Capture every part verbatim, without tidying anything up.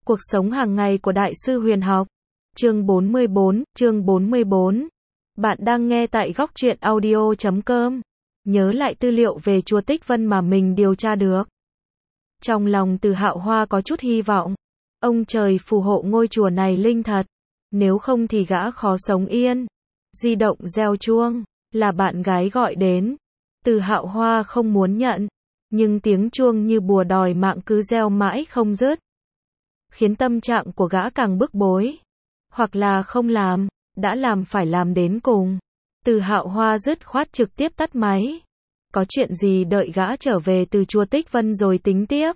Cuộc sống hàng ngày của Đại sư Huyền học. Chương bốn mươi bốn, chương bốn mươi bốn. Bạn đang nghe tại góc truyện audio chấm com. Nhớ lại tư liệu về chùa Tích Vân mà mình điều tra được. Trong lòng Từ Hạo Hoa có chút hy vọng. Ông trời phù hộ ngôi chùa này linh thật. Nếu không thì gã khó sống yên. Di động reo chuông, là bạn gái gọi đến. Từ Hạo Hoa không muốn nhận. Nhưng tiếng chuông như bùa đòi mạng cứ reo mãi không dứt. Khiến tâm trạng của gã càng bức bối. Hoặc là không làm, đã làm phải làm đến cùng. Từ Hạo Hoa dứt khoát trực tiếp tắt máy. Có chuyện gì đợi gã trở về từ chùa Tích Vân rồi tính tiếp.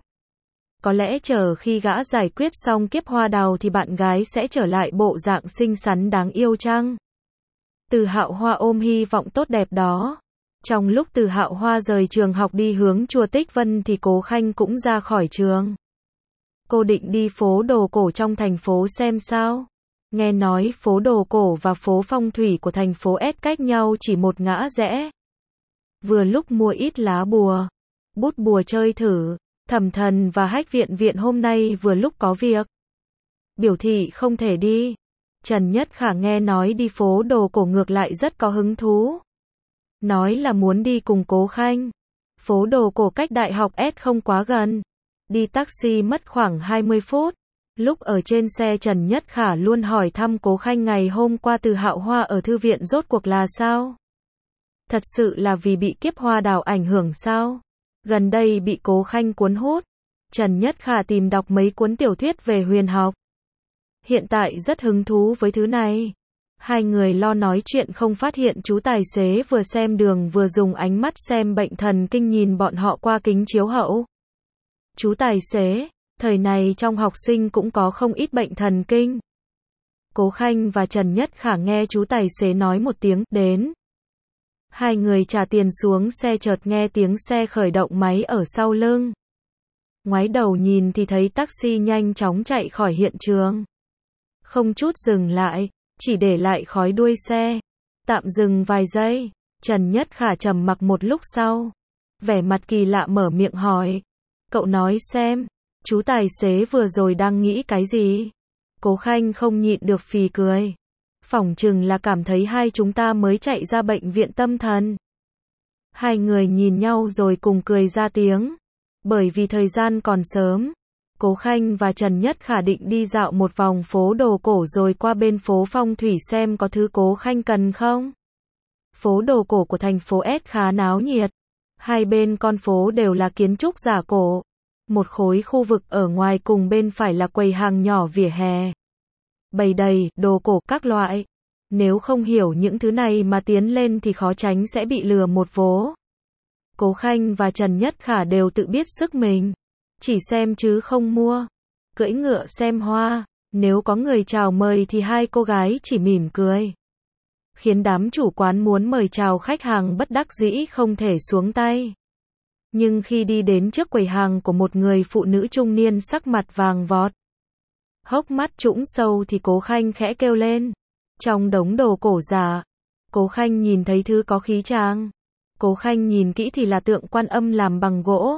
Có lẽ chờ khi gã giải quyết xong kiếp hoa đào thì bạn gái sẽ trở lại bộ dạng xinh xắn đáng yêu chăng? Từ Hạo Hoa ôm hy vọng tốt đẹp đó. Trong lúc Từ Hạo Hoa rời trường học đi hướng chùa Tích Vân thì Cố Khanh cũng ra khỏi trường. Cô định đi phố đồ cổ trong thành phố xem sao. Nghe nói phố đồ cổ và phố phong thủy của thành phố S cách nhau chỉ một ngã rẽ. Vừa lúc mua ít lá bùa, bút bùa chơi thử. Thẩm Thần và Hách Viện Viện hôm nay vừa lúc có việc. Biểu thị không thể đi. Trần Nhất Khả nghe nói đi phố đồ cổ ngược lại rất có hứng thú. Nói là muốn đi cùng Cố Khanh. Phố đồ cổ cách đại học S không quá gần. Đi taxi mất khoảng hai mươi phút. Lúc ở trên xe Trần Nhất Khả luôn hỏi thăm Cố Khanh ngày hôm qua Từ Hạo Hoa ở thư viện rốt cuộc là sao? Thật sự là vì bị kiếp hoa đào ảnh hưởng sao? Gần đây bị Cố Khanh cuốn hút. Trần Nhất Khả tìm đọc mấy cuốn tiểu thuyết về huyền học. Hiện tại rất hứng thú với thứ này. Hai người lo nói chuyện không phát hiện chú tài xế vừa xem đường vừa dùng ánh mắt xem bệnh thần kinh nhìn bọn họ qua kính chiếu hậu. Chú tài xế, thời này trong học sinh cũng có không ít bệnh thần kinh. Cố Khanh và Trần Nhất Khả nghe chú tài xế nói một tiếng, đến. Hai người trả tiền xuống xe chợt nghe tiếng xe khởi động máy ở sau lưng. Ngoái đầu nhìn thì thấy taxi nhanh chóng chạy khỏi hiện trường. Không chút dừng lại, chỉ để lại khói đuôi xe. Tạm dừng vài giây, Trần Nhất Khả trầm mặc một lúc sau. Vẻ mặt kỳ lạ mở miệng hỏi. Cậu nói xem, chú tài xế vừa rồi đang nghĩ cái gì? Cố Khanh không nhịn được phì cười. Phỏng chừng là cảm thấy hai chúng ta mới chạy ra bệnh viện tâm thần. Hai người nhìn nhau rồi cùng cười ra tiếng. Bởi vì thời gian còn sớm, Cố Khanh và Trần Nhất Khả định đi dạo một vòng phố đồ cổ rồi qua bên phố phong thủy xem có thứ Cố Khanh cần không. Phố đồ cổ của thành phố S khá náo nhiệt. Hai bên con phố đều là kiến trúc giả cổ. Một khối khu vực ở ngoài cùng bên phải là quầy hàng nhỏ vỉa hè. Bày đầy, đồ cổ các loại. Nếu không hiểu những thứ này mà tiến lên thì khó tránh sẽ bị lừa một vố. Cố Khanh và Trần Nhất Khả đều tự biết sức mình. Chỉ xem chứ không mua. Cưỡi ngựa xem hoa. Nếu có người chào mời thì hai cô gái chỉ mỉm cười. Khiến đám chủ quán muốn mời chào khách hàng bất đắc dĩ không thể xuống tay. Nhưng khi đi đến trước quầy hàng của một người phụ nữ trung niên sắc mặt vàng vọt, hốc mắt trũng sâu thì Cố Khanh khẽ kêu lên. Trong đống đồ cổ giả, Cố Khanh nhìn thấy thứ có khí tràng. Cố Khanh nhìn kỹ thì là tượng Quan Âm làm bằng gỗ.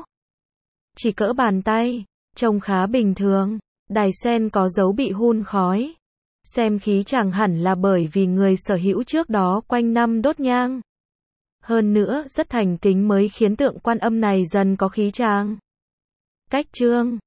Chỉ cỡ bàn tay, trông khá bình thường. Đài sen có dấu bị hun khói. Xem khí chàng hẳn là bởi vì người sở hữu trước đó quanh năm đốt nhang. Hơn nữa, rất thành kính mới khiến tượng Quan Âm này dần có khí chàng. Cách trương,